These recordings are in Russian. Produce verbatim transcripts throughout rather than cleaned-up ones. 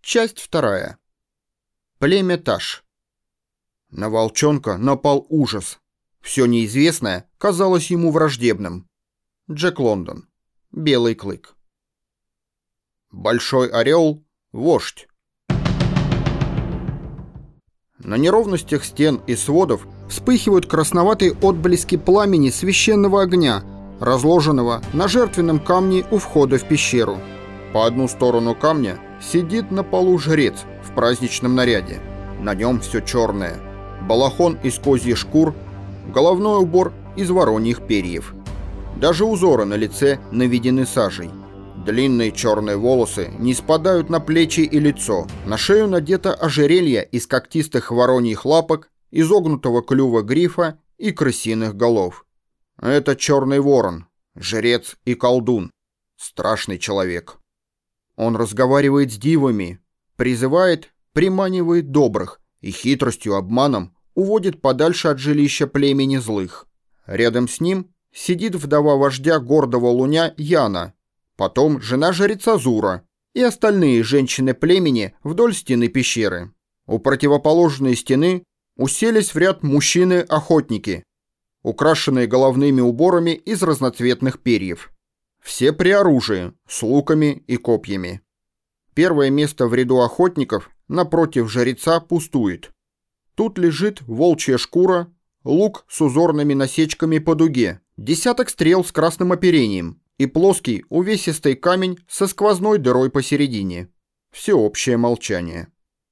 Часть вторая. Племя Таш. На волчонка напал ужас. Все неизвестное казалось ему враждебным. Джек Лондон. Белый клык. Большой орел — вождь. На неровностях стен и сводов вспыхивают красноватые отблески пламени священного огня, разложенного на жертвенном камне у входа в пещеру. По одну сторону камня сидит на полу жрец в праздничном наряде. На нем все черное. Балахон из козьих шкур, головной убор из вороньих перьев. Даже узоры на лице наведены сажей. Длинные черные волосы не спадают на плечи и лицо. На шею надето ожерелье из когтистых вороньих лапок, изогнутого клюва грифа и крысиных голов. Это черный ворон, жрец и колдун. Страшный человек. Он разговаривает с дивами, призывает, приманивает добрых и хитростью, обманом уводит подальше от жилища племени злых. Рядом с ним сидит вдова вождя гордого луня Яна, потом жена жреца Зура и остальные женщины племени вдоль стены пещеры. У противоположной стены уселись в ряд мужчины-охотники, украшенные головными уборами из разноцветных перьев. Все при оружии, с луками и копьями. Первое место в ряду охотников напротив жреца пустует. Тут лежит волчья шкура, лук с узорными насечками по дуге, десяток стрел с красным оперением и плоский увесистый камень со сквозной дырой посередине. Всеобщее молчание.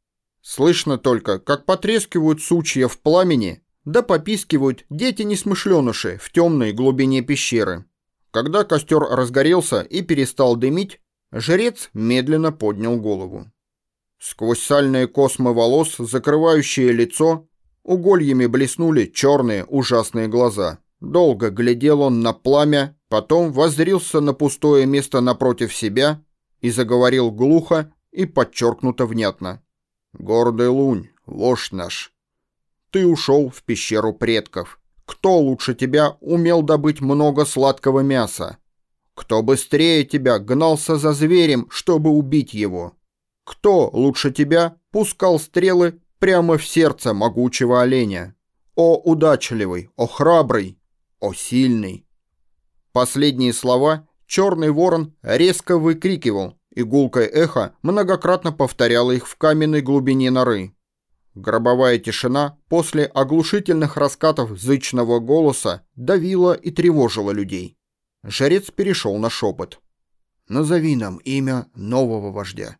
Слышно только, как потрескивают сучья в пламени, да попискивают дети-несмышленыши в темной глубине пещеры. Когда костер разгорелся и перестал дымить, жрец медленно поднял голову. Сквозь сальные космы волос, закрывающие лицо, угольями блеснули черные ужасные глаза. Долго глядел он на пламя, потом воззрился на пустое место напротив себя и заговорил глухо и подчеркнуто внятно. «Гордый лунь, вождь наш, ты ушел в пещеру предков. Кто лучше тебя умел добыть много сладкого мяса? Кто быстрее тебя гнался за зверем, чтобы убить его? Кто лучше тебя пускал стрелы прямо в сердце могучего оленя? О удачливый, о храбрый, о сильный!» Последние слова черный ворон резко выкрикивал, и гулкое эхо многократно повторяло их в каменной глубине норы. Гробовая тишина после оглушительных раскатов зычного голоса давила и тревожила людей. Жрец перешел на шепот. «Назови нам имя нового вождя».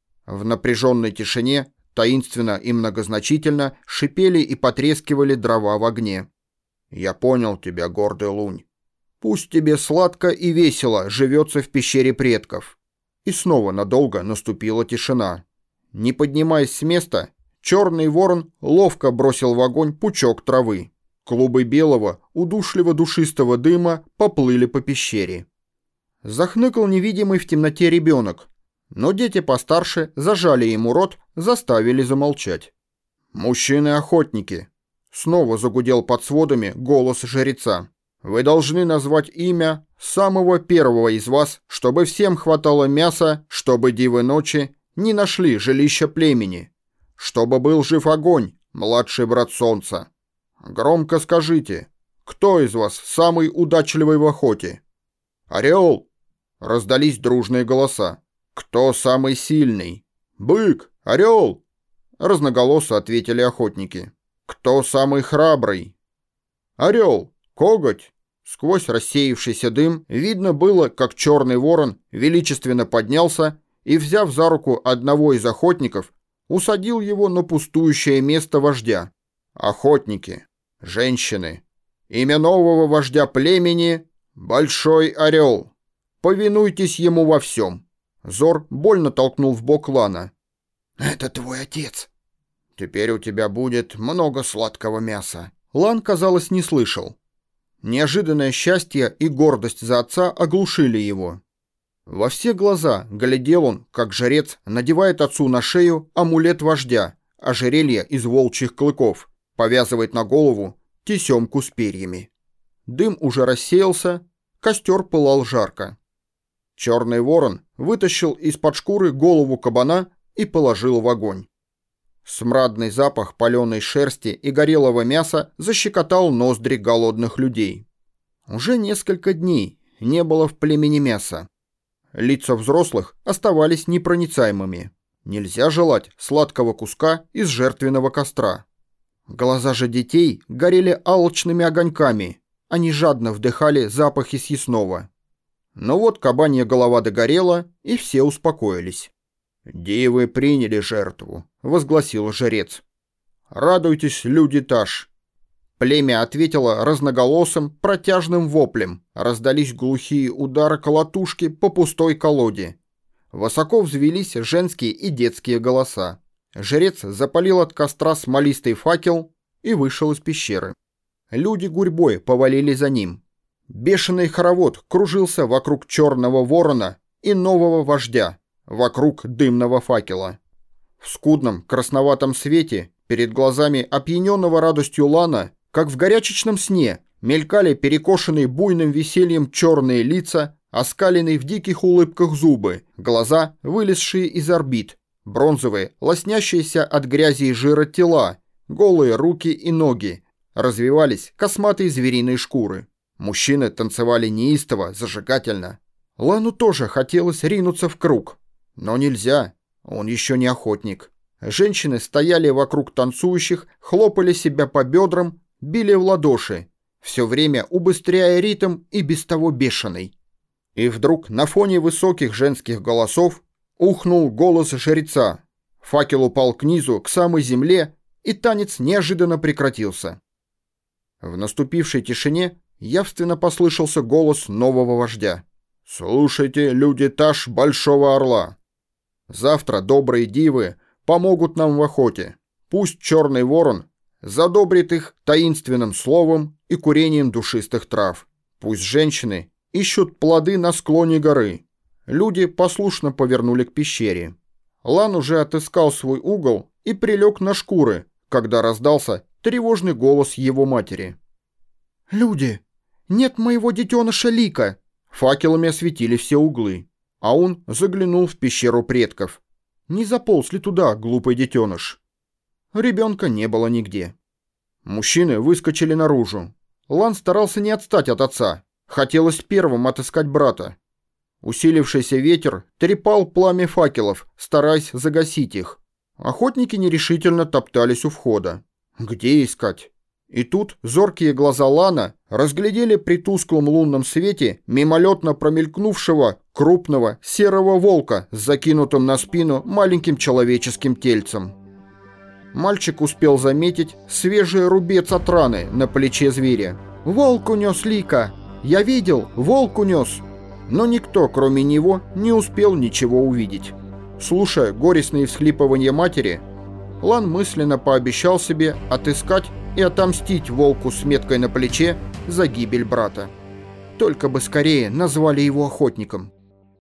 В напряженной тишине таинственно и многозначительно шипели и потрескивали дрова в огне. «Я понял тебя, гордый лунь. Пусть тебе сладко и весело живется в пещере предков». И снова надолго наступила тишина. Не поднимаясь с места, черный ворон ловко бросил в огонь пучок травы. Клубы белого, удушливо-душистого дыма поплыли по пещере. Захныкал невидимый в темноте ребенок, но дети постарше зажали ему рот, заставили замолчать. «Мужчины-охотники!» Снова загудел под сводами голос жреца. «Вы должны назвать имя самого первого из вас, чтобы всем хватало мяса, чтобы дивы ночи не нашли жилища племени. Чтобы был жив огонь, младший брат солнца. Громко скажите, кто из вас самый удачливый в охоте?» «Орел!» — раздались дружные голоса. «Кто самый сильный?» «Бык! Орел!» — разноголосо ответили охотники. «Кто самый храбрый?» «Орел! Коготь!» Сквозь рассеявшийся дым видно было, как черный ворон величественно поднялся и, взяв за руку одного из охотников, усадил его на пустующее место вождя. «Охотники, женщины, имя нового вождя племени — Большой Орел. Повинуйтесь ему во всем». Зор больно толкнул в бок Лана. «Это твой отец. Теперь у тебя будет много сладкого мяса». Лан, казалось, не слышал. Неожиданное счастье и гордость за отца оглушили его. Во все глаза глядел он, как жрец надевает отцу на шею амулет вождя, ожерелье из волчьих клыков, повязывает на голову тесемку с перьями. Дым уже рассеялся, костер пылал жарко. Черный ворон вытащил из-под шкуры голову кабана и положил в огонь. Смрадный запах паленой шерсти и горелого мяса защекотал ноздри голодных людей. Уже несколько дней не было в племени мяса. Лица взрослых оставались непроницаемыми. Нельзя желать сладкого куска из жертвенного костра. Глаза же детей горели алчными огоньками. Они жадно вдыхали запахи съестного. Но вот кабанья голова догорела, и все успокоились. «Девы приняли жертву», — возгласил жрец. «Радуйтесь, люди Таш». Племя ответило разноголосым, протяжным воплем. Раздались глухие удары колотушки по пустой колоде. Высоко взвелись женские и детские голоса. Жрец запалил от костра смолистый факел и вышел из пещеры. Люди гурьбой повалили за ним. Бешеный хоровод кружился вокруг черного ворона и нового вождя, вокруг дымного факела. В скудном красноватом свете перед глазами опьяненного радостью Лана, как в горячечном сне, мелькали перекошенные буйным весельем черные лица, оскаленные в диких улыбках зубы, глаза, вылезшие из орбит, бронзовые, лоснящиеся от грязи и жира тела, голые руки и ноги, развивались косматые звериные шкуры. Мужчины танцевали неистово, зажигательно. Лану тоже хотелось ринуться в круг. Но нельзя, он еще не охотник. Женщины стояли вокруг танцующих, хлопали себя по бедрам, били в ладоши, все время убыстряя ритм и без того бешеный. И вдруг на фоне высоких женских голосов ухнул голос жреца. Факел упал к низу, к самой земле, и танец неожиданно прекратился. В наступившей тишине явственно послышался голос нового вождя. «Слушайте, люди Таш Большого Орла. Завтра добрые дивы помогут нам в охоте. Пусть черный ворон задобрит их таинственным словом и курением душистых трав. Пусть женщины ищут плоды на склоне горы». Люди послушно повернули к пещере. Лан уже отыскал свой угол и прилег на шкуры, когда раздался тревожный голос его матери. «Люди, нет моего детеныша Лика!» Факелами осветили все углы, а он заглянул в пещеру предков. Не заполз ли туда глупый детеныш? Ребенка не было нигде. Мужчины выскочили наружу. Лан старался не отстать от отца. Хотелось первым отыскать брата. Усилившийся ветер трепал пламя факелов, стараясь загасить их. Охотники нерешительно топтались у входа. Где искать? И тут зоркие глаза Лана разглядели при тусклом лунном свете мимолетно промелькнувшего крупного серого волка с закинутым на спину маленьким человеческим тельцем. Мальчик успел заметить свежий рубец от раны на плече зверя. «Волк унес Лика! Я видел, волк унес!» Но никто, кроме него, не успел ничего увидеть. Слушая горестные всхлипывания матери, Лан мысленно пообещал себе отыскать и отомстить волку с меткой на плече за гибель брата. Только бы скорее назвали его охотником.